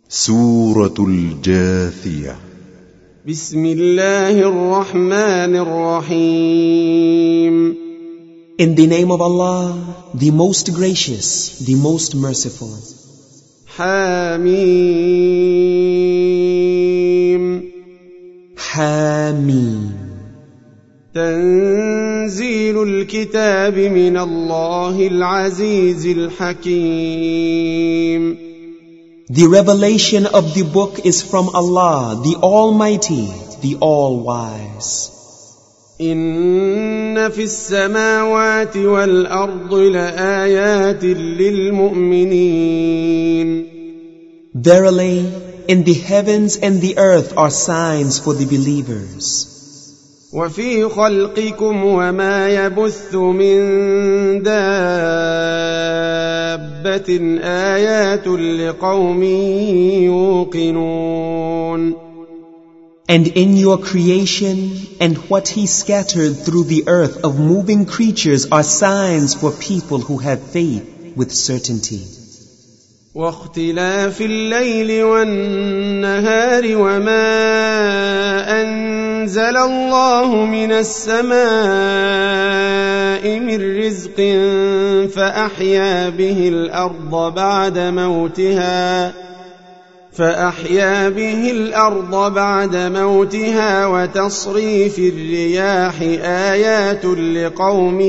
سورة الجاثية. بسم الله الرحمن الرحيم. In the name of Allah, the most gracious, the most merciful. حميم. حميم. تنزيل الكتاب من الله العزيز الحكيم. The revelation of the book is from Allah, the Almighty, the All-Wise. إن في السماوات والأرض لآيات للمؤمنين. Verily, in the heavens and the earth are signs for the believers. وفي خلقكم وما يبث من دابة آيات لقوم يوقنون. And in your creation and what He scattered through the earth of moving creatures are signs for people who have faith with certainty. واختلاف الليل والنهار وما أنزل الله من السماء من رزق فأحيا به الأرض بعد موتها وتصريف الرياح آيات لقوم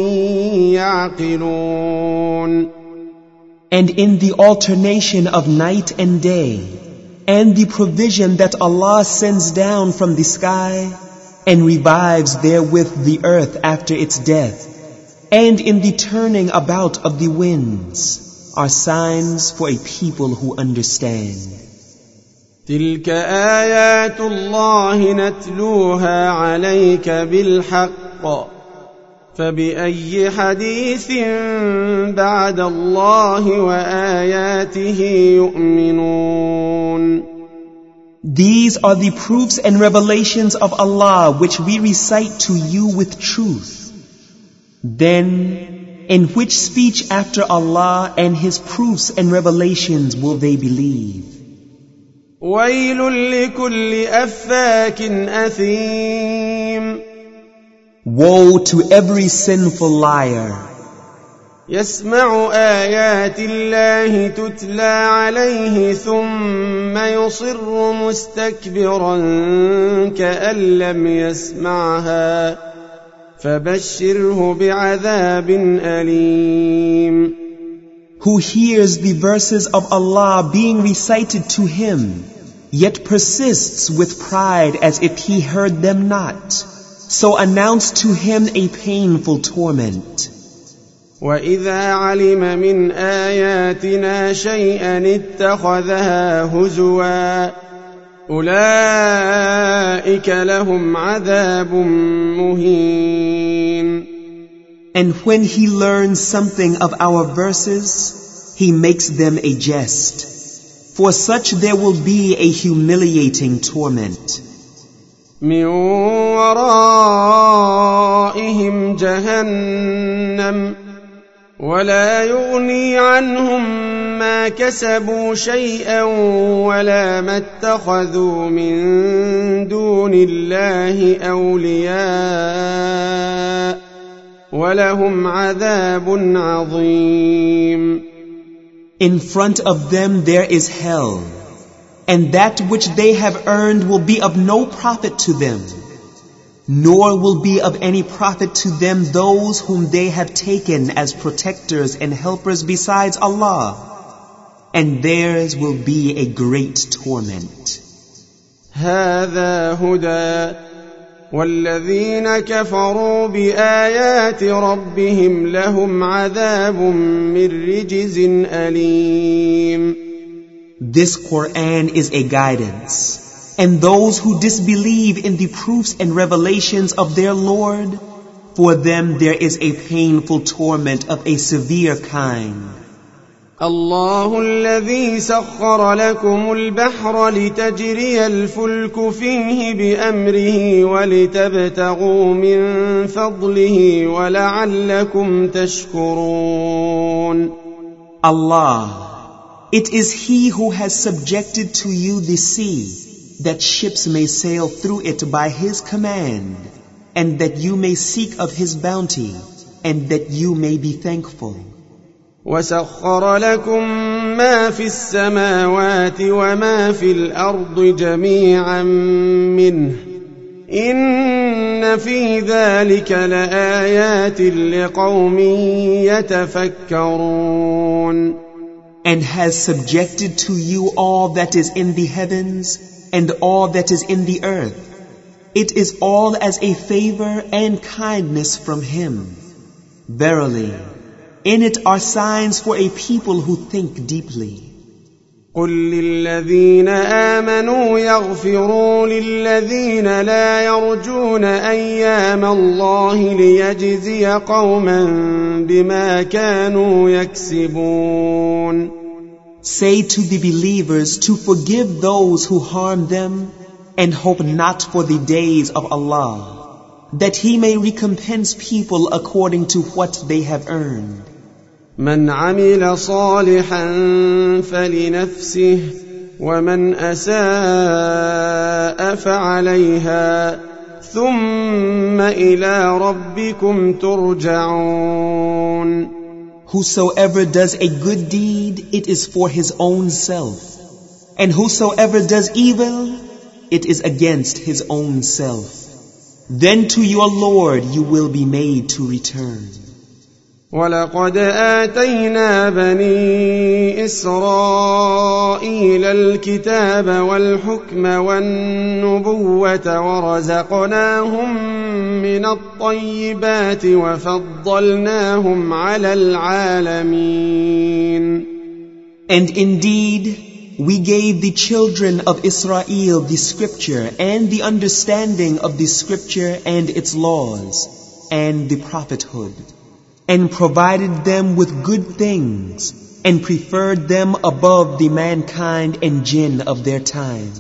يعقلون. And in the alternation of night and day, and the provision that Allah sends down from the sky, and revives therewith the earth after its death, and in the turning about of the winds, are signs for a people who understand. تلك آيات الله نتلوها عليك بالحق فبأي حديث بعد الله وآياته يؤمنون. These are the proofs and revelations of Allah which we recite to you with truth. Then, in which speech after Allah and His proofs and revelations will they believe? ويل لكل أفاك أثيم. Woe to every sinful liar. يسمع آيات الله تتلى عليه ثم يصر مستكبرا كأن لم يسمعها فبشره بعذاب أليم. Who hears the verses of Allah being recited to him, yet persists with pride as if he heard them not. So announce to him a painful torment. وَإِذَا عَلِمَ مِنْ آيَاتِنَا شَيْئًا اتَّخَذَهَا هُزُوًا أُولَئِكَ لَهُمْ عَذَابٌ مُهِينٌ. And when he learns something of our verses, he makes them a jest. For such there will be a humiliating torment. من ورائهم جهنم ولا يغني عنهم ما كسبوا شيئا ولا ما اتخذوا من دون الله أولياء ولهم عذاب عظيم. In front of them there is hell, and that which they have earned will be of no profit to them, nor will be of any profit to them those whom they have taken as protectors and helpers besides Allah, and theirs will be a great torment. هذا هدى والذين كفروا بآيات ربهم لهم عذاب من رجز أليم. This Quran is a guidance, and those who disbelieve in the proofs and revelations of their Lord, for them there is a painful torment of a severe kind. الله الذي سخر لكم البحر لتجري الفلك فيه بأمره ولتبتغوا من فضله ولعلكم تشكرون. Allah, It is He who has subjected to you the sea, that ships may sail through it by His command, and that you may seek of His bounty, and that you may be thankful. وسخر لكم ما في السماوات وما في الأرض جميعا منه إن في ذلك لآيات لقوم يتفكرون. And has subjected to you all that is in the heavens and all that is in the earth. It is all as a favor and kindness from Him. Verily, in it are signs for a people who think deeply. قل للذين آمنوا يغفروا للذين لا يرجون أيام الله ليجزي قوما بما كانوا يكسبون. Say to the believers to forgive those who harm them and hope not for the days of Allah, that He may recompense people according to what they have earned. من عمل صالحا فلنفسه ومن أساء فعليها ثم إلى ربكم ترجعون. Whosoever does a good deed, it is for his own self. And whosoever does evil, it is against his own self. Then to your Lord you will be made to return. وَلَقَدْ آتَيْنَا بَنِي إِسْرَائِيلَ الْكِتَابَ وَالْحُكْمَ وَالنُّبُوَّةَ وَرَزَقْنَاهُم مِّنَ الطَّيِّبَاتِ وَفَضَّلْنَاهُمْ عَلَى الْعَالَمِينَ. And indeed, we gave the children of Israel the scripture and the understanding of the scripture and its laws and the prophethood, and provided them with good things, and preferred them above the mankind and jinn of their time.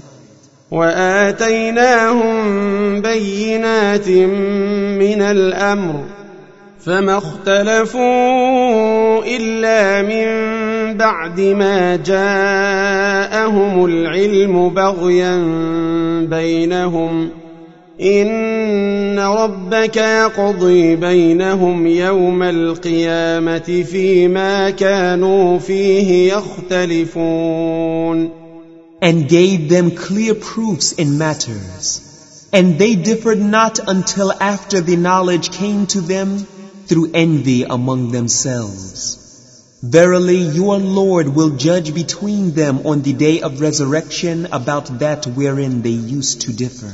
وَآتَيْنَاهُمْ بَيِّنَاتٍ مِّنَ الْأَمْرِ فَمَا اخْتَلَفُوا إِلَّا مِن بَعْدِ مَا جَاءَهُمُ الْعِلْمُ بَغْيًا بَيْنَهُمْ إن ربك يقضي بينهم يوم القيامة فيما كانوا فيه يختلفون. And gave them clear proofs in matters, and they differed not until after the knowledge came to them through envy among themselves. Verily, your Lord will judge between them on the day of resurrection about that wherein they used to differ.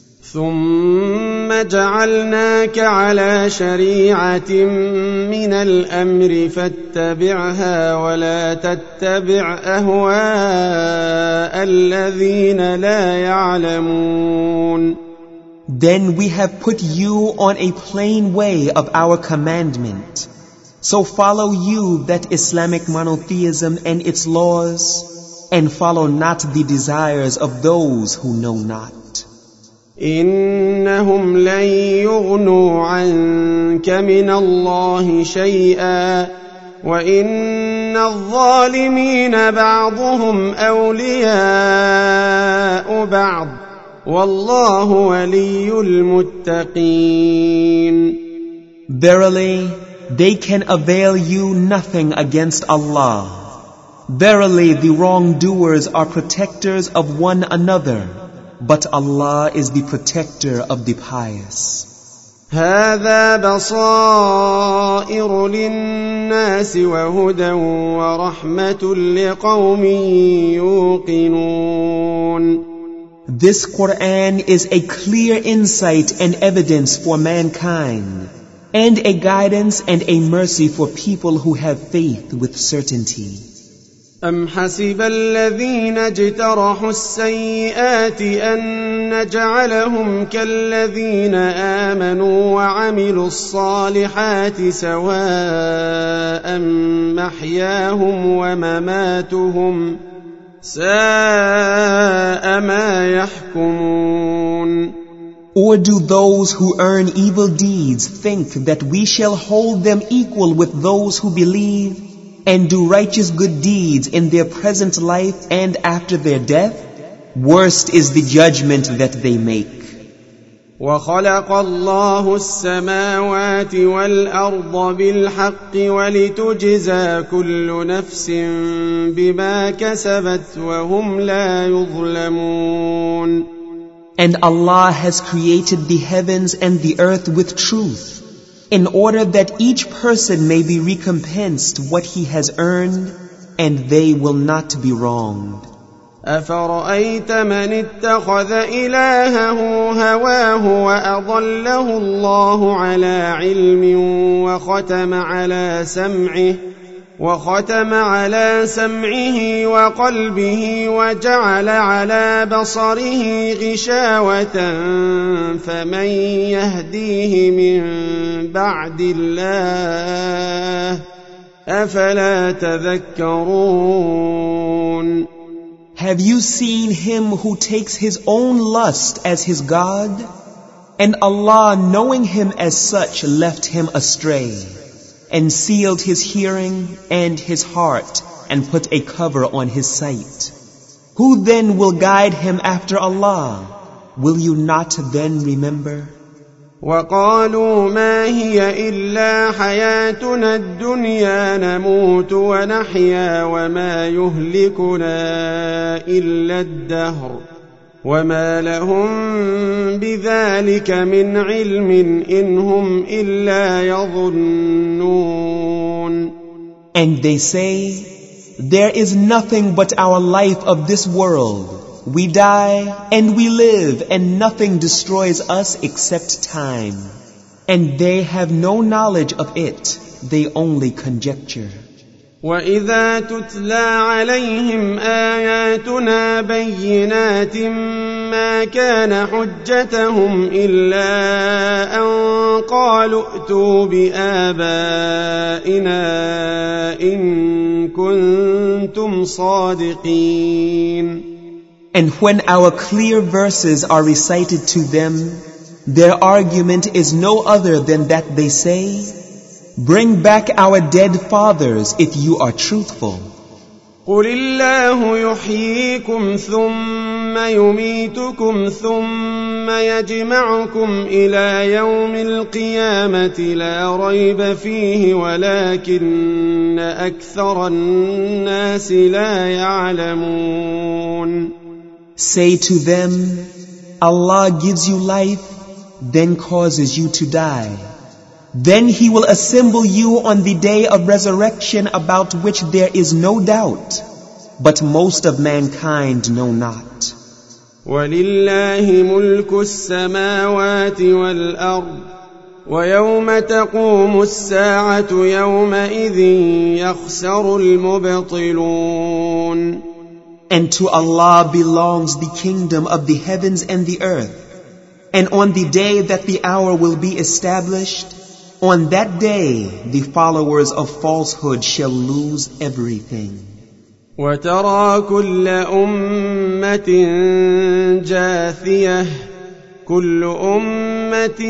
ثم جعلناك على شريعة من الأمر فاتبعها ولا تتبع أهواء الذين لا يعلمون. Then we have put you on a plain way of our commandment. So follow you that Islamic monotheism and its laws, and follow not the desires of those who know not. إنهم لن يغنوا عنك من الله شيئا وإن الظالمين بعضهم أولياء بعض والله ولي المتقين. Verily, they can avail you nothing against Allah. Verily, the wrongdoers are protectors of one another. But Allah is the protector of the pious. هذا بصائر للناس وهدى ورحمة لقوم يوقنون. This Quran is a clear insight and evidence for mankind, and a guidance and a mercy for people who have faith with certainty. أم حسب الذين اجترحوا السيئات أن نجعلهم كالذين آمنوا وعملوا الصالحات سواء محياهم ومماتهم ساء ما يحكمون. Or do those who earn evil deeds think that we shall hold them equal with those who believe, and do righteous good deeds in their present life and after their death, worst is the judgment that they make. وخلق الله السماوات والأرض بالحق ولتجزى كل نفس بما كسبت وهم لا يظلمون. And Allah has created the heavens and the earth with truth, in order that each person may be recompensed what he has earned, and they will not be wronged. أفرأيت من اتخذ إلهه هواه وأضله الله على علم وختم على سمعه وقلبه وجعل على بصره غشاوة فمن يهديه من بعد الله أفلا تذكرون. Have you seen him who takes his own lust as his God? And Allah, knowing him as such, left him astray, and sealed his hearing and his heart, and put a cover on his sight. Who then will guide him after Allah? Will you not then remember? وقالوا ما هي إلا حياتنا الدنيا نموت ونحيا وما يهلكنا إلا الدهر وما لهم بذلك من علم إن هم إلا يظنون. And they say, there is nothing but our life of this world. We die and we live, and nothing destroys us except time. And they have no knowledge of it, they only conjecture. وَإِذَا تُتْلَى عَلَيْهِمْ آيَاتُنَا بَيِّنَاتٍ مَا كَانَ حُجَّتَهُمْ إِلَّا أَن قَالُوا ائْتُوا بِآبَائِنَا إِن كُنتُمْ صَادِقِينَ. And when our clear verses are recited to them, their argument is no other than that they say, bring back our dead fathers if you are truthful. قُلِ اللَّهُ يُحْيِيكُمْ ثُمَّ يُمِيتُكُمْ ثُمَّ يَجْمَعُكُمْ إِلَى يَوْمِ الْقِيَامَةِ لَا رَيْبَ فِيهِ وَلَكِنَّ أَكْثَرَ النَّاسِ لَا يَعْلَمُونَ. Say to them, Allah gives you life, then causes you to die. Then He will assemble you on the day of resurrection, about which there is no doubt, but most of mankind know not. وَلِلَّهِ مُلْكُ السَّمَاوَاتِ وَالْأَرْضِ وَيَوْمَ تَقُومُ السَّاعَةُ يَوْمَئِذٍ يَخْسَرُ الْمُبْطِلُونَ. And to Allah belongs the kingdom of the heavens and the earth. And on the day that the hour will be established, on that day the followers of falsehood shall lose everything. وَتَرَى كُلَّ أُمَّةٍ جَاثِيَةً كُلُّ أُمَّةٍ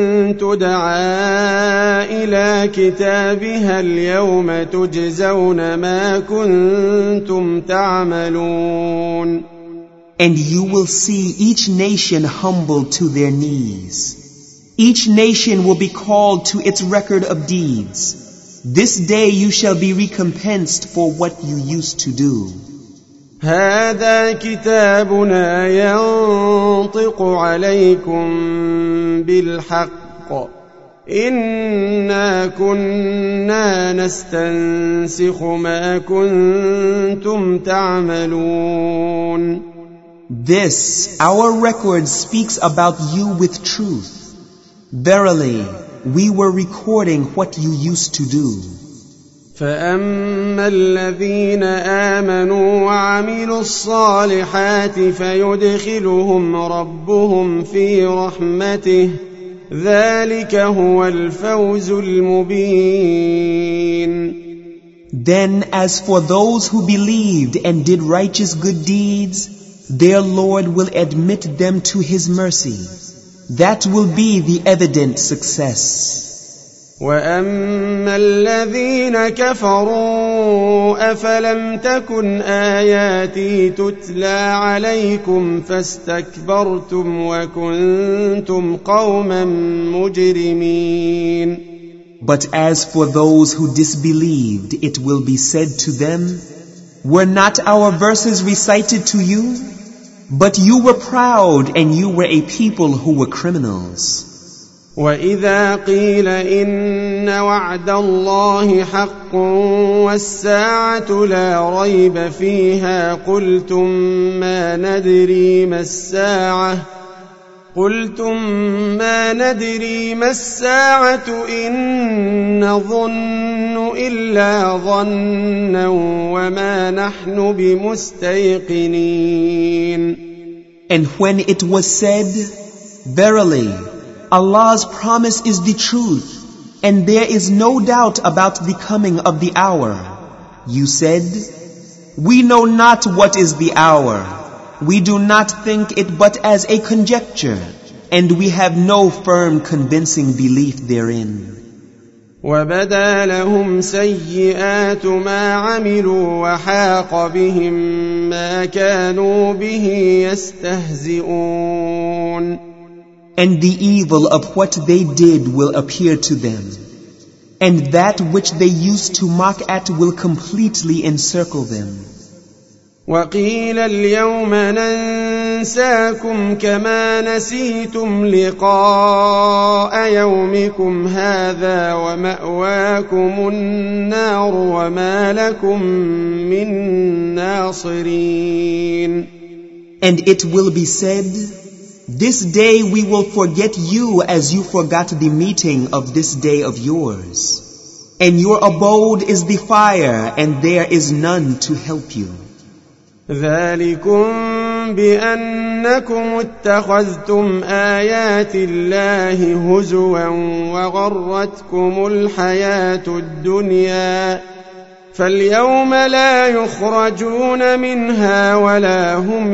تُدْعَى إِلَى كِتَابِهَا الْيَوْمَ تُجْزَوْنَ مَا كُنتُمْ تَعْمَلُونَ. And you will see each nation humbled to their knees. Each nation will be called to its record of deeds. This day you shall be recompensed for what you used to do. هذا كتابنا ينطق عليكم بالحق إنا كنا نستنسخ ما كنتم تعملون. This, our record, speaks about you with truth. Verily, we were recording what you used to do. فأما الذين آمنوا وعملوا الصالحات فيدخلهم ربهم في رحمته ذلك هو الفوز المبين. Then as for those who believed and did righteous good deeds, their Lord will admit them to His mercy. That will be the evident success. وأما الذين كفروا أفلم تكن آياتي تتلى عليكم فاستكبرتم وكنتم قوما مجرمين. But as for those who disbelieved, it will be said to them, were not our verses recited to you? But you were proud and you were a people who were criminals. وَإِذَا قِيلَ إِنَّ وَعْدَ اللَّهِ حَقٌّ وَالسَّاعَةُ لَا رَيْبَ فِيهَا قُلْتُم مَّا نَدْرِي مَا السَّاعَةُ إِن نَّظُنُّ إِلَّا ظَنًّا وَمَا نَحْنُ بِمُسْتَيْقِنِينَ. And when it was said, verily, Allah's promise is the truth, and there is no doubt about the coming of the hour. You said, we know not what is the hour. We do not think it but as a conjecture, and we have no firm convincing belief therein. وَبَدَا لَهُمْ سَيِّئَاتُ مَا عَمِلُوا وَحَاقَ بِهِم مَّا كَانُوا بِهِ يَسْتَهْزِئُونَ. And the evil of what they did will appear to them, and that which they used to mock at will completely encircle them. وَقِيلَ الْيَوْمَ نَنسَاكُمْ كَمَا نَسِيتُمْ لِقَاءَ يَوْمِكُمْ هَٰذَا وَمَأْوَاكُمُ النَّارُ وَمَا لَكُمْ مِن نَّاصِرِينَ. And it will be said, this day we will forget you as you forgot the meeting of this day of yours. And your abode is the fire, and there is none to help you. ذَلِكُمْ بِأَنَّكُمُ اتَّخَذْتُمْ آيَاتِ اللَّهِ هُزُوًا وَغَرَّتْكُمُ الْحَيَاةُ الدُّنْيَا فَالْيَوْمَ لَا يُخْرَجُونَ مِنْهَا وَلَا هُمْ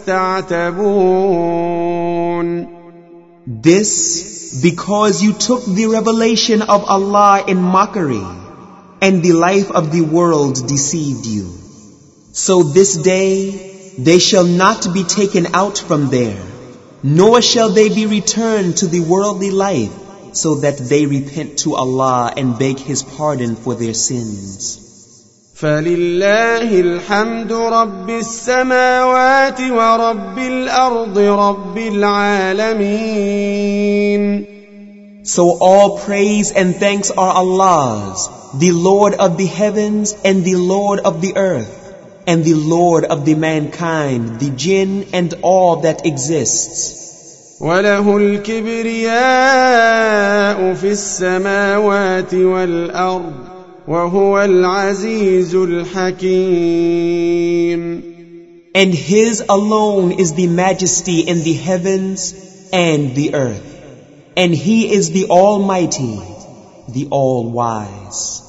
يُسْتَعْتَبُونَ. This because you took the revelation of Allah in mockery, and the life of the world deceived you. So this day they shall not be taken out from there, nor shall they be returned to the worldly life, so that they repent to Allah and beg His pardon for their sins. فَلِلَّهِ الْحَمْدُ رَبِّ السَّمَاوَاتِ وَرَبِّ الْأَرْضِ رَبِّ الْعَالَمِينَ. So all praise and thanks are Allah's, the Lord of the heavens and the Lord of the earth, and the Lord of the mankind, the jinn, and all that exists. وَلَهُ الْكِبْرِيَاءُ فِي السَّمَاوَاتِ وَالْأَرْضِ وَهُوَ الْعَزِيزُ الْحَكِيمُ. And His alone is the majesty in the heavens and the earth, and He is the Almighty, the All-Wise.